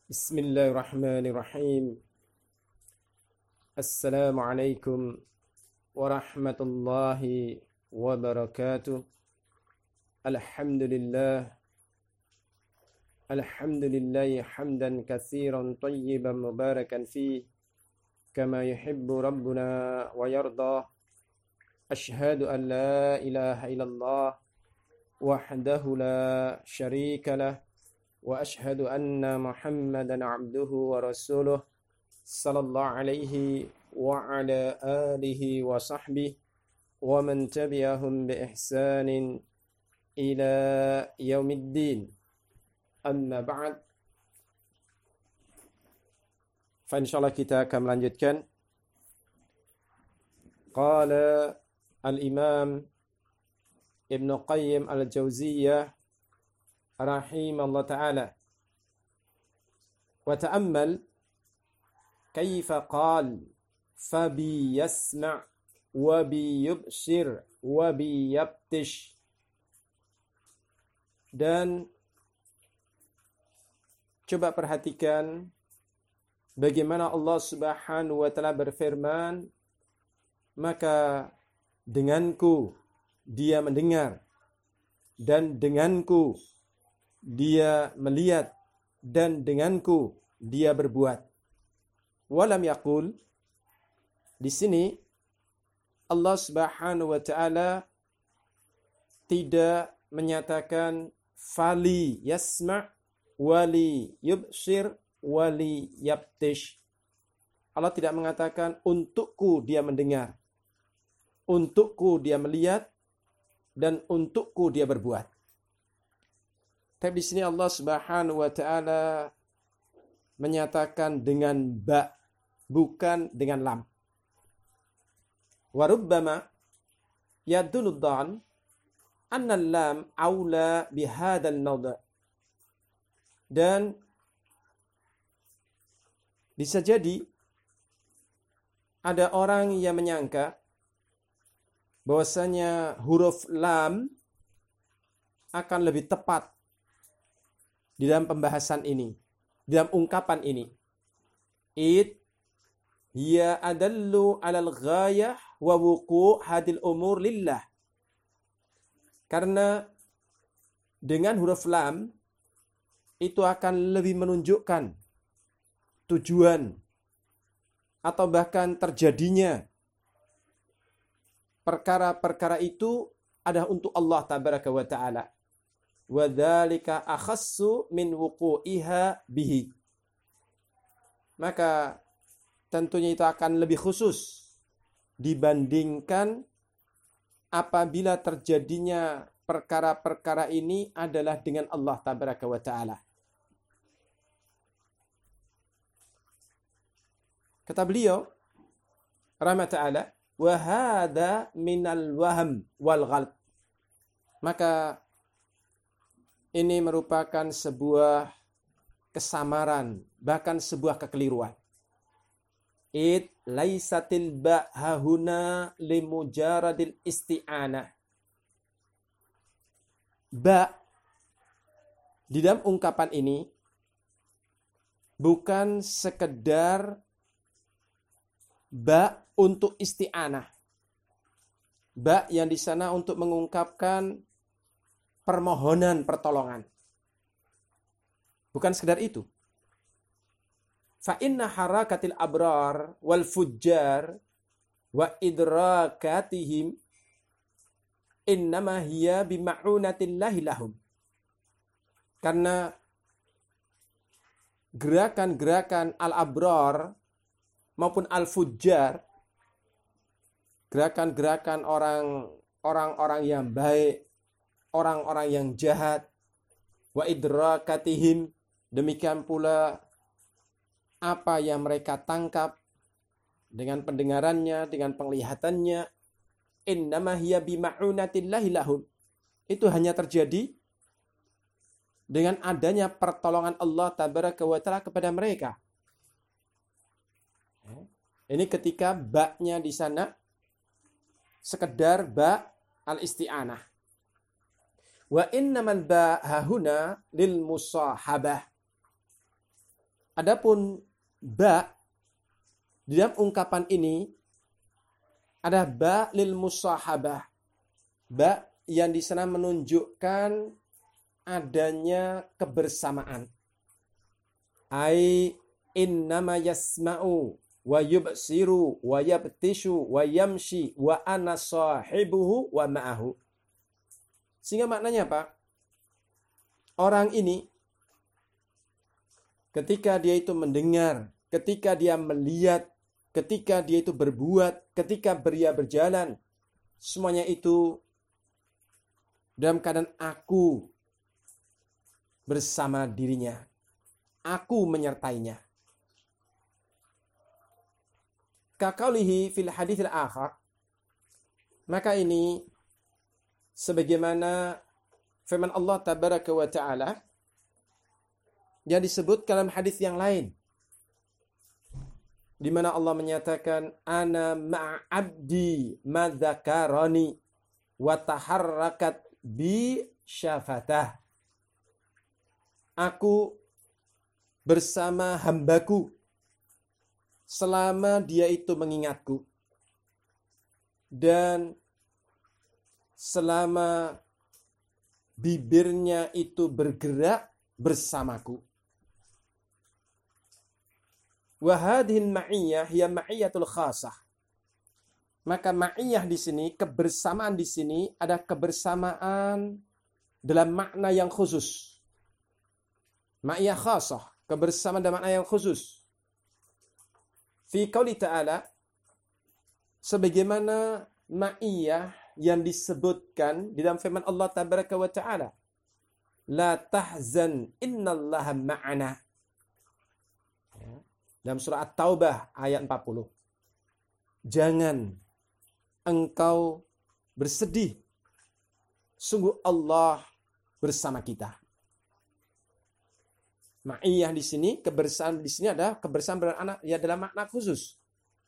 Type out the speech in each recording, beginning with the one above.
Bismillahirrahmanirrahim. Assalamualaikum warahmatullahi wabarakatuh. Alhamdulillah. Alhamdulillahi hamdan katsiran tayyiban mubarakan fi kama yuhibbu rabbuna wa yarda. Ashhadu an la ilaha illallah wahdahu la syarika lah. Wa ashhadu anna Muhammadan abduhu wa rasuluh sallallahu alaihi wa ala alihi wa sahbihi wa man tabi'ahum bi ihsanin ila yaumiddin. Amma ba'd. Fa insyaallah kita akan melanjutkan. Qala al-Imam Ibn Qayyim al-Jauziyah rahimahullah ta'ala, wa ta'ammal kaifa qal fabi yasma' wa bi yubsir wa bi yabtish. Dan coba perhatikan bagaimana Allah Subhanahu wa ta'ala berfirman, maka denganku dia mendengar, dan denganku dia melihat, dan denganku dia berbuat. Walam yaqul, di sini Allah Subhanahu wa ta'ala tidak menyatakan fali yasma' wali yubsir wali yabtish. Allah tidak mengatakan untukku dia mendengar, untukku dia melihat, dan untukku dia berbuat. Tapi di sini Allah Subhanahu wa ta'ala menyatakan dengan ba, bukan dengan lam. Wa rubbama yadullu dhan anna lam aula bihadzal nawd'. Dan bisa jadi ada orang yang menyangka bahwasanya huruf lam akan lebih tepat di dalam pembahasan ini, di dalam ungkapan ini. Hiya adallu alal ghayah wa wuqu' hadil umur lillah. Karena dengan huruf lam itu akan lebih menunjukkan tujuan atau bahkan terjadinya perkara-perkara itu adalah untuk Allah tabaraka wa ta'ala. Wa dzalika akhassu min wuqu'iha bihi. Maka tentunya itu akan lebih khusus dibandingkan apabila terjadinya perkara-perkara ini adalah dengan Allah tabaraka wa ta'ala. Kata beliau rahmat ta'ala, wa hadza minal wahm wal ghalb. Maka ini merupakan sebuah kesamaran, bahkan sebuah kekeliruan. Laisatil ba hahuna limujaradil isti'anah. Ba di dalam ungkapan ini bukan sekedar ba untuk isti'anah. Ba yang di sana untuk mengungkapkan permohonan pertolongan. Bukan sekedar itu. Fa inna harakatil abrar wal fujjar wa idrakatihim innama hiya bima'unatillahi lahum. Karena gerakan-gerakan al-abrar maupun al-fujjar, gerakan-gerakan orang-orang yang baik, orang-orang yang jahat, wa idrakatihim, demikian pula apa yang mereka tangkap dengan pendengarannya, dengan penglihatannya, innama hiya bima'unatillahi lahum. Itu hanya terjadi dengan adanya pertolongan Allah tabaraka wa ta'ala kepada mereka. Ini ketika ba-nya di sana sekedar ba al-isti'anah. Wa innamal ba hahuna lil musahabah. Adapun ba di dalam ungkapan ini ada ba lil musahabah. Ba yang di sana menunjukkan adanya kebersamaan. Ai innama yasma'u wa yubsiru wa yabtishu wa yamshi wa ana sahibuhu wa ma'ahu. Sehingga maknanya apa? Orang ini ketika dia itu mendengar, ketika dia melihat, ketika dia itu berbuat, ketika dia berjalan, semuanya itu dalam keadaan aku bersama dirinya. Aku menyertainya. Kakaulihi fil hadits al-akhar. Maka ini sebagaimana firman Allah tabaraka wa ta'ala yang disebut dalam hadis yang lain, di mana Allah menyatakan ana ma'abdi madzakarani wa taharrakat bi syafatah. Aku bersama hambaku selama dia itu mengingatku dan selama bibirnya itu bergerak bersamaku. Wa hadhihi ma'iyyah hiya ma'iyyatul khasah. Maka ma'iyah di sini, kebersamaan di sini ada kebersamaan dalam makna yang khusus. Ma'iyah khasah, kebersamaan dalam makna yang khusus. Fi qauli ta'ala, sebagaimana ma'iyah yang disebutkan di dalam firman Allah tabaraka wa ta'ala, la tahzan innallaha ma'ana. Dalam surah At-Taubah ayat 40. Jangan engkau bersedih. Sungguh Allah bersama kita. Ma'iyah di sini, kebersamaan di sini adalah kebersamaan beranak ya dalam makna khusus.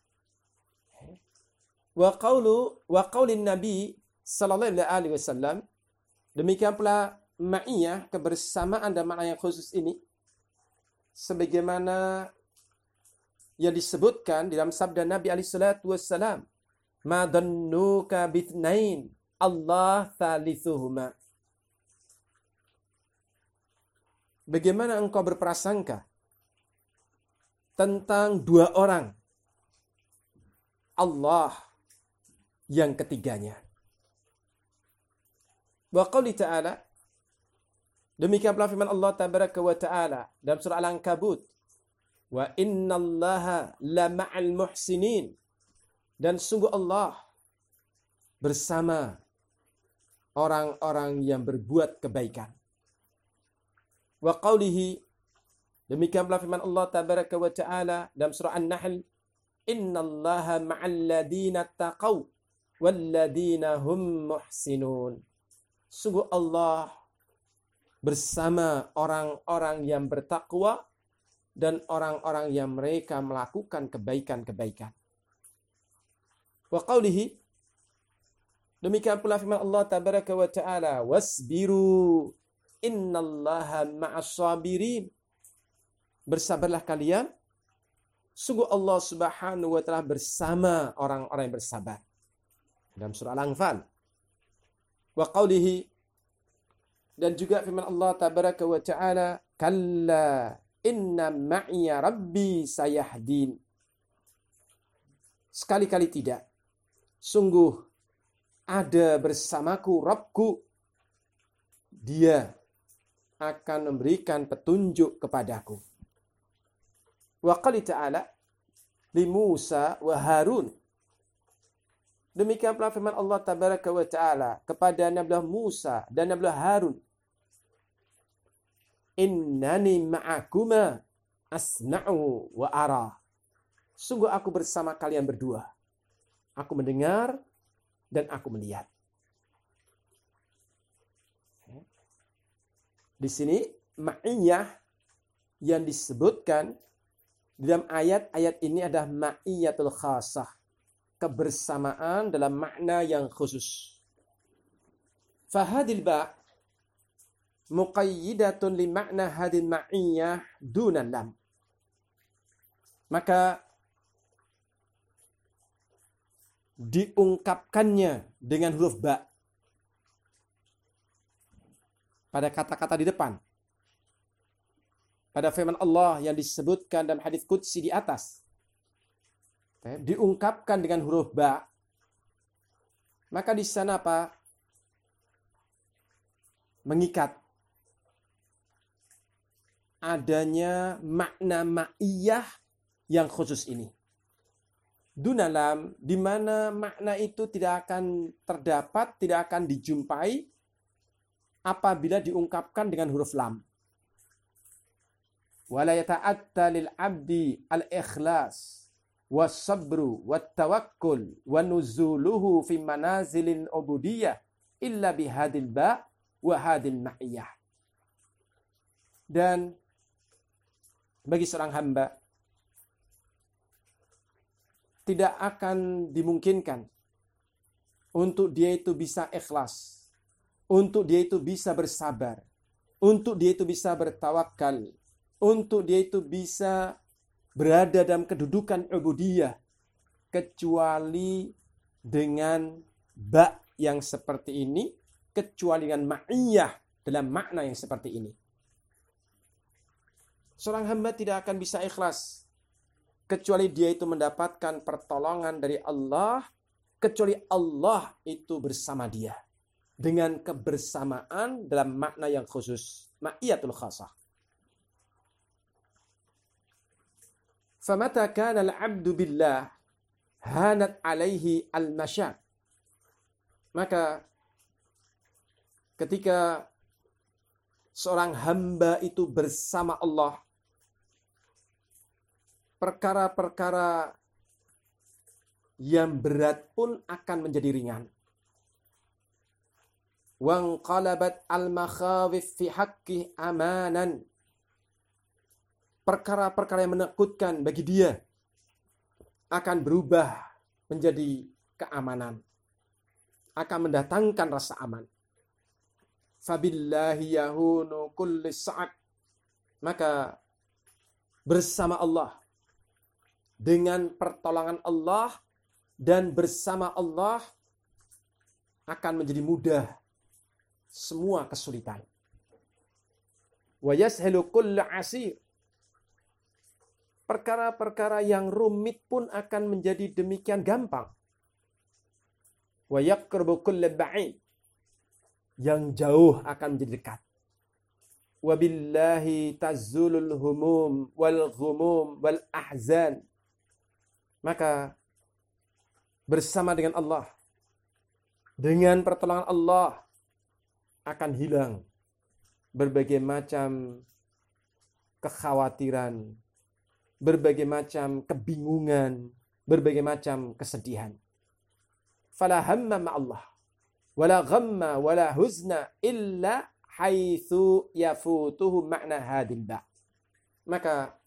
Wa qaulin Nabi sallallahu alaihi wasallam, demikian pula ma'iyah, kebersamaan dalam makna yang khusus ini sebagaimana yang disebutkan di dalam sabda Nabi alaihi salatu wasallam, ma dhannuka bithnain Allah thalithuhuma. Bagaimana engkau berprasangka tentang dua orang, Allah yang ketiganya. Wa qauli ta'ala, demikian pula firman Allah tabaraka wa ta'ala dalam surah Al-Ankabut, wa innallaha la ma'al muhsinin, dan sungguh Allah bersama orang-orang yang berbuat kebaikan. Wa qaulihi, demikian pula firman Allah tabaraka wa ta'ala dalam surah An-Nahl, innallaha ma'al ladina taqaw wal ladina hum muhsinun. Sungguh Allah bersama orang-orang yang bertakwa dan orang-orang yang mereka melakukan kebaikan-kebaikan. Wa qaulihi, demikian pula firman Allah tabaraka wa ta'ala, wasbiru innallaha ma'as sabirin. Bersabarlah kalian, sungguh Allah Subhanahu wa ta'ala bersama orang-orang yang bersabar. Dalam surah Al-Anfal. Wa qaulihi, dan juga firman Allah tabaraka wa ta'ala, kalla inna ma'iya rabbi sayahdin. Sekali-kali tidak. Sungguh ada bersamaku Rabbku. Dia akan memberikan petunjuk kepadaku. Wa qali ta'ala li Musa wa Harun. Demikian pula firman Allah tabaraka wa ta'ala kepada Nabi Musa dan Nabi Harun. Innani ma'akuma asma'u wa ara. Sungguh aku bersama kalian berdua. Aku mendengar dan aku melihat. Di sini ma'iyah yang disebutkan dalam ayat-ayat ini adalah ma'iyatul khasah, kebersamaan dalam makna yang khusus. Fahadil ba' muqayyidatun li makna hadil ma'iyah dunan lam. Maka diungkapkannya dengan huruf ba pada kata-kata di depan. Pada firman Allah yang disebutkan dalam hadis qudsi di atas. Diungkapkan dengan huruf ba. Maka di sana apa? Mengikat adanya makna ma'iyah yang khusus ini. Dunalam, di mana makna itu tidak akan terdapat, tidak akan dijumpai apabila diungkapkan dengan huruf lam. Wala yata'atta lil 'abdi al-ikhlas was-sabru wat-tawakkul wa nuzuluhu fi manazilil ubudiyah illa bihadil ba wa hadil ma'iyah. Dan bagi seorang hamba tidak akan dimungkinkan untuk dia itu bisa ikhlas, untuk dia itu bisa bersabar, untuk dia itu bisa bertawakal, untuk dia itu bisa berada dalam kedudukan ubudiyah, kecuali dengan ba yang seperti ini, kecuali dengan ma'iyah dalam makna yang seperti ini. Seorang hamba tidak akan bisa ikhlas kecuali dia itu mendapatkan pertolongan dari Allah, kecuali Allah itu bersama dia dengan kebersamaan dalam makna yang khusus, ma'iyatul khasah. Famata kana al-'abdu billah hanat alaihi al-masyaq. Maka ketika seorang hamba itu bersama Allah, perkara-perkara yang berat pun akan menjadi ringan. Wanqalabat al-makhawif fi haqqi amanan. Perkara-perkara yang menakutkan bagi dia akan berubah menjadi keamanan. Akan mendatangkan rasa aman. Fabillahi yahunu kulli sa'ad. Maka bersama Allah, dengan pertolongan Allah dan bersama Allah akan menjadi mudah semua kesulitan. Wa yashilu kullu asir. Perkara-perkara yang rumit pun akan menjadi demikian gampang. Wa yaqrabu kullu ba'id. Yang jauh akan menjadi dekat. Wa billahi tazulul humum wal ghumum wal ahzan. Maka bersama dengan Allah, dengan pertolongan Allah akan hilang berbagai macam kekhawatiran, berbagai macam kebingungan, berbagai macam kesedihan. Fala hamma ma'allah, wala ghamma, wala huzna, illa haitsu yafutuhu makna hadil ba. Maka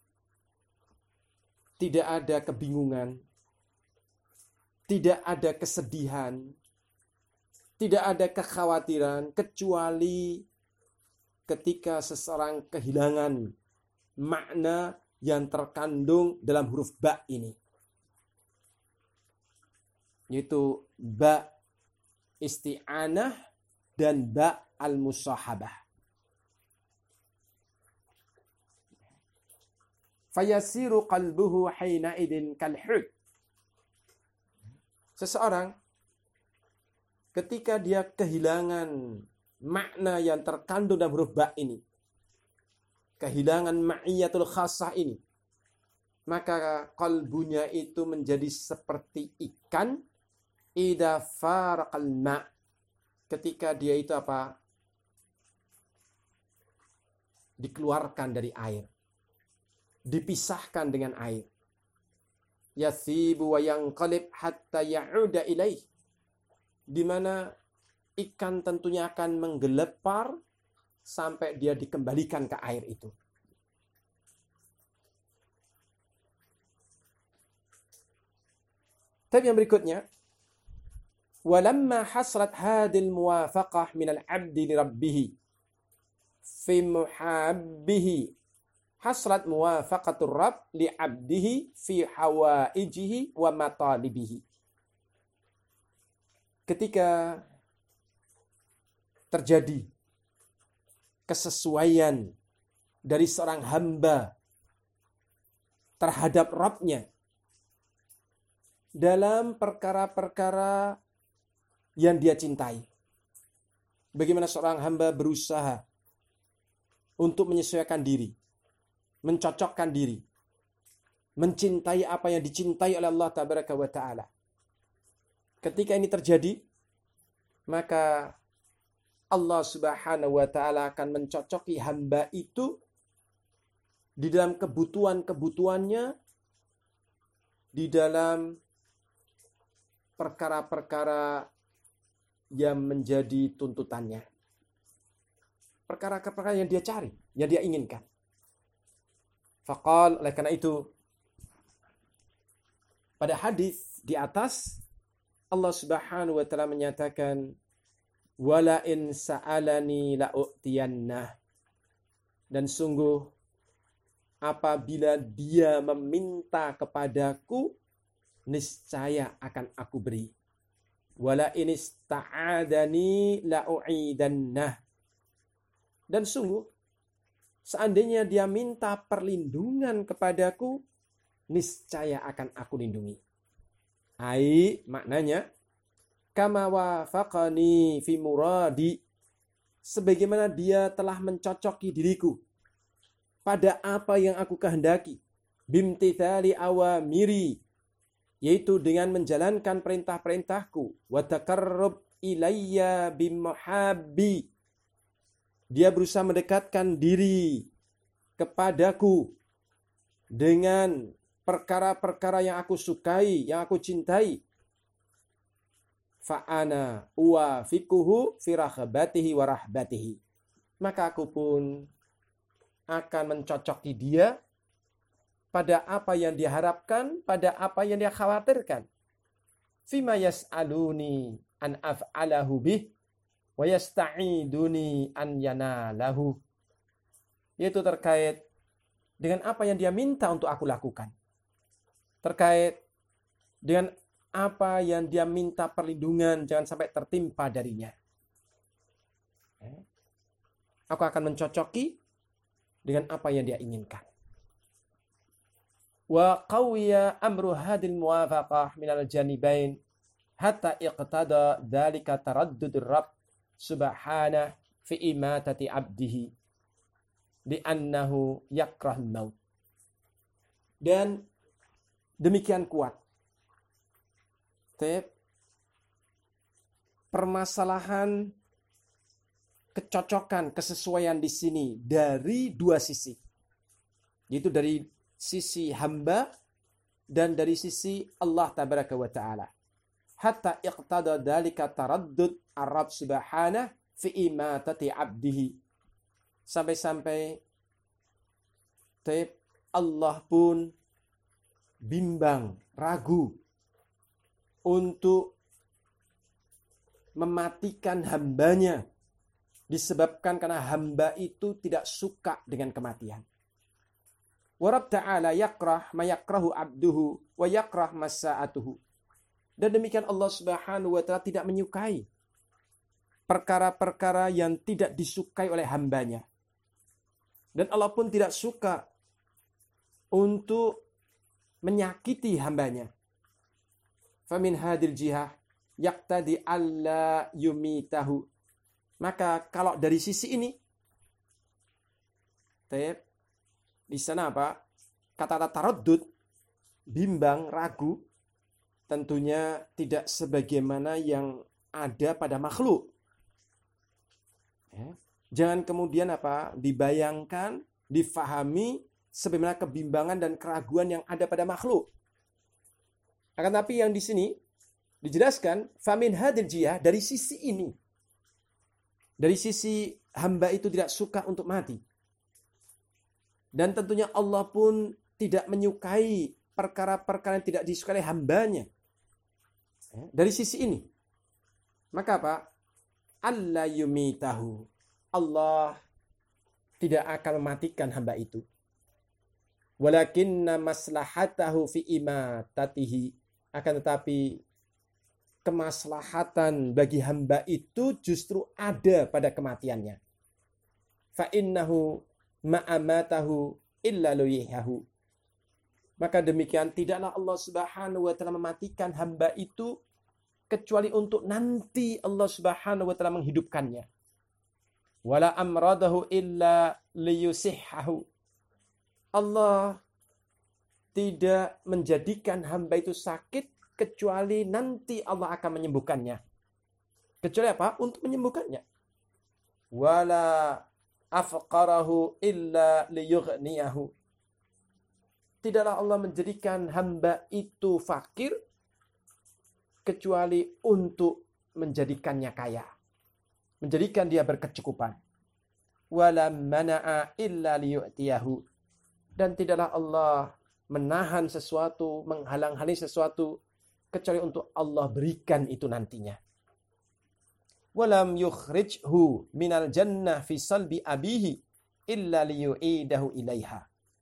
tidak ada kebingungan, tidak ada kesedihan, tidak ada kekhawatiran, kecuali ketika seseorang kehilangan makna yang terkandung dalam huruf ba ini. Yaitu ba isti'anah dan ba al-musahabah. Fayasiru qalbuhu hina idin kalhud. Seseorang ketika dia kehilangan makna yang terkandung dalam huruf ba ini, kehilangan ma'iyatul khasah ini, maka kalbunya itu menjadi seperti ikan idza faraqal ma', ketika dia itu apa? Dikeluarkan dari air, dipisahkan dengan air. Yathibu wa yanqalib hatta ya'uda ilaih. Di mana ikan tentunya akan menggelepar sampai dia dikembalikan ke air itu. Tapi yang berikutnya, walamma hasrat hadil muwafaqah minal abdi li rabbih fi muhabbihi hasrat muwafaqatur Rabb li 'abdihi fi hawaijihi wa matalibihi. Ketika terjadi kesesuaian dari seorang hamba terhadap Rabb-nya dalam perkara-perkara yang dia cintai. Bagaimana seorang hamba berusaha untuk menyesuaikan diri, mencocokkan diri, mencintai apa yang dicintai oleh Allah Tabaraka wa Ta'ala. Ketika ini terjadi, maka Allah Subhanahu wa Ta'ala akan mencocoki hamba itu di dalam kebutuhan-kebutuhannya, di dalam perkara-perkara yang menjadi tuntutannya. Perkara-perkara yang dia cari, yang dia inginkan. Faqal, oleh karena itu, pada hadis di atas, Allah Subhanahu wa Ta'ala menyatakan, wala in sa'alani la'u'tiyannah. Dan sungguh, apabila dia meminta kepadaku, niscaya akan aku beri. Wala in ista'adani la'u'idannah. Dan sungguh, seandainya dia minta perlindungan kepadaku, niscaya akan aku lindungi. Maknanya, kama wafaqani fi muradi, sebagaimana dia telah mencocoki diriku pada apa yang aku kehendaki, bimtithali awamiri, yaitu dengan menjalankan perintah-perintahku, wa taqarrub ilayya bimuhabbi, dia berusaha mendekatkan diri kepadaku dengan perkara-perkara yang aku sukai, yang aku cintai. Fa'ana uwafiquhu fi raghbatihi wa rahbatihi. Maka aku pun akan mencocoki dia pada apa yang dia harapkan, pada apa yang dia khawatirkan. Fima yas'aluni an af'alahu bih wa yasta'iduni an yanalahu. Yaitu terkait dengan apa yang dia minta untuk aku lakukan. Terkait dengan apa yang dia minta perlindungan jangan sampai tertimpa darinya. Aku akan mencocoki dengan apa yang dia inginkan. Wa qawiya amru hadil muwafaqah minal janibain hatta iqtada dhalika taraddudur Rabb subhanahu fi imatati abdihi li'annahu yakrahul maut. Dan demikian kuat permasalahan kecocokan, kesesuaian di sini dari dua sisi. Yaitu dari sisi hamba dan dari sisi Allah Tabaraka wa Ta'ala. Hatta iqtada dhalika taraddud ar-Rabb subhanahu fi imatati abdihi. Sampai-sampai Allah pun bimbang, ragu untuk mematikan hambanya disebabkan karena hamba itu tidak suka dengan kematian. Wa Rabb ta'ala yakrah ma yakrahu abduhu wa yakrah masa'atuhu. Dan demikian Allah Subhanahu wa Ta'ala tidak menyukai perkara-perkara yang tidak disukai oleh hambanya. Dan Allah pun tidak suka untuk menyakiti hambanya. Famin hadil jihah yaqtadi alla yumitahu. Maka kalau dari sisi ini, di sana apa? Kata-kata taraddud, bimbang, ragu, tentunya tidak sebagaimana yang ada pada makhluk. Jangan kemudian apa? Dibayangkan, difahami sebagaimana kebimbangan dan keraguan yang ada pada makhluk. Akan tapi yang di sini dijelaskan famin hadil jihah, dari sisi ini. Dari sisi hamba itu tidak suka untuk mati. Dan tentunya Allah pun tidak menyukai perkara-perkara yang tidak disukai oleh hambanya. Dari sisi ini. Maka apa? Allah yumitahu. Allah tidak akan mematikan hamba itu. Walakinna maslahatahu fi imatatihi. Akan tetapi kemaslahatan bagi hamba itu justru ada pada kematiannya. Fa innahu ma'amatahu illa luyihahu. Maka demikian tidaklah Allah Subhanahu wa taala mematikan hamba itu kecuali untuk nanti Allah Subhanahu wa taala menghidupkannya. Wala amradahu illa liyusihhahu. Allah tidak menjadikan hamba itu sakit kecuali nanti Allah akan menyembuhkannya. Kecuali apa? Untuk menyembuhkannya. Wala afqarahu illa liyughniyahu. Tidaklah Allah menjadikan hamba itu fakir kecuali untuk menjadikannya kaya. Menjadikan dia berkecukupan. Wala mana'a illa liyu'tiyahu. Dan tidaklah Allah menahan sesuatu, menghalang-halangi sesuatu kecuali untuk Allah berikan itu nantinya. Walam yukhrijhu minal jannah fi salbi abihi illa liyu'idahu ilaiha.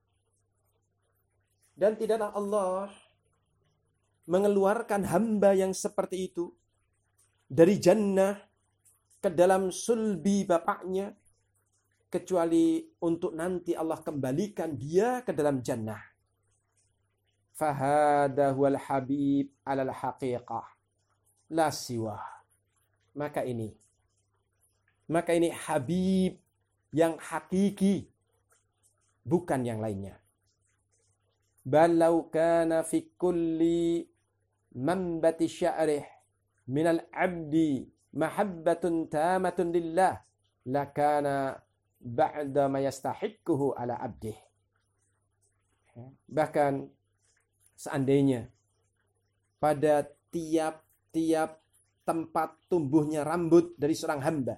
Dan tidaklah Allah mengeluarkan hamba yang seperti itu dari jannah ke dalam sulbi bapaknya kecuali untuk nanti Allah kembalikan dia ke dalam jannah. Fahada huwal habib alal haqiqah la siwa. Maka ini habib yang hakiki, bukan yang lainnya. Balau kana fi kulli manbati sya'rih minal abdi mahabbatun tamatun lillah lakana ba'da ma yastahiquhu ala abdih. Bahkan seandainya pada tiap-tiap tempat tumbuhnya rambut dari seorang hamba,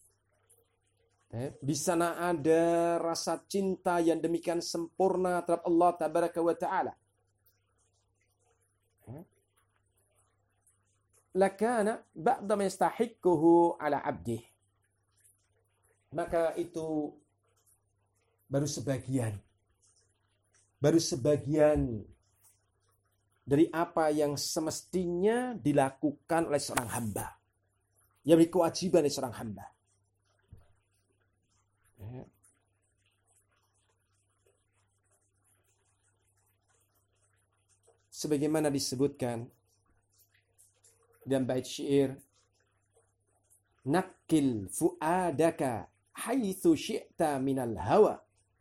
di sana ada rasa cinta yang demikian sempurna terhadap Allah Tabaraka wa Ta'ala. Lakana ba'da ma yastahiquhu ala abdih. Maka itu baru sebagian dari apa yang semestinya dilakukan oleh seorang hamba. Yang menjadi kewajiban dari seorang hamba. Sebagaimana disebutkan dalam bait syair, nakil fuadaka haitsu syi'ta minal hawa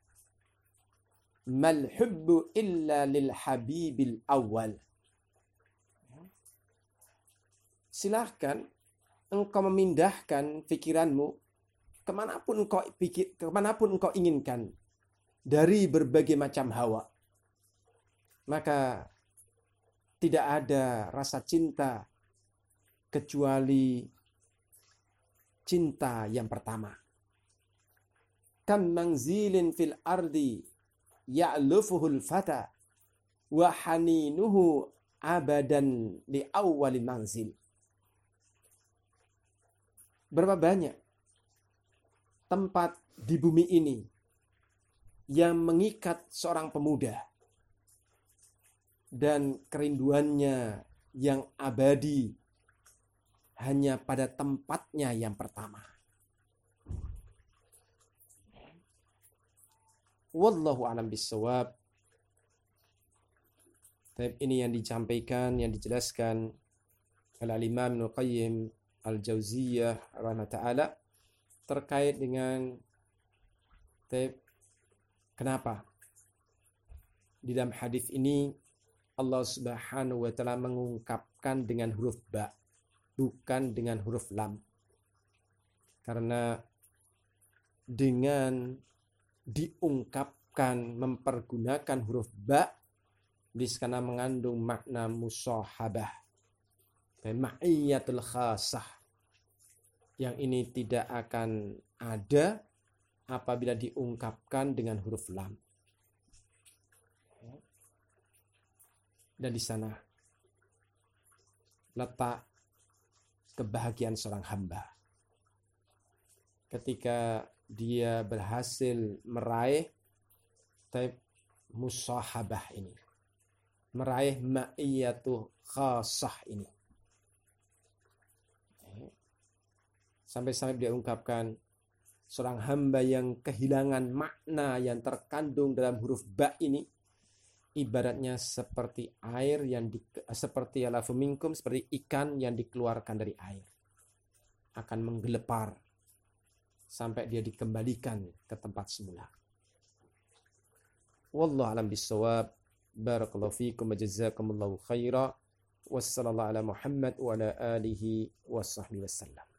mal hubbu illa lil habibil awal. Silahkan engkau memindahkan pikiranmu kemanapun engkau inginkan dari berbagai macam hawa. Maka tidak ada rasa cinta kecuali cinta yang pertama. Kam manzilin fil ardi ya'lufuhul fata wa haninuhu abadan li awwali manzil. Berapa banyak tempat di bumi ini yang mengikat seorang pemuda dan kerinduannya yang abadi hanya pada tempatnya yang pertama. Wallahu a'lam bissawab. Ini yang disampaikan, yang dijelaskan oleh Imam Ibnu Qayyim Al-Jauziyah rahimahullah terkait dengan kenapa di dalam hadis ini Allah Subhanahu wa taala mengungkapkan dengan huruf ba, bukan dengan huruf lam. Karena dengan diungkapkan mempergunakan huruf ba disana mengandung makna musahabah, ma'iyyatul khasah, yang ini tidak akan ada apabila diungkapkan dengan huruf lam. Dan di sana letak kebahagiaan seorang hamba ketika dia berhasil meraih musahabah ini, meraih ma'iyatu khasah ini. Sampai-sampai dia ungkapkan, seorang hamba yang kehilangan makna yang terkandung dalam huruf ba ini, ibaratnya seperti air yang seperti alafu minkum, seperti ikan yang dikeluarkan dari air, akan menggelepar sampai dia dikembalikan ke tempat semula. Wallahu a'lam bissawab. Barakallahu fikum wa jazakumullahu khaira. Wassallallahu ala Muhammad wa ala alihi wa sahbihi wasallam.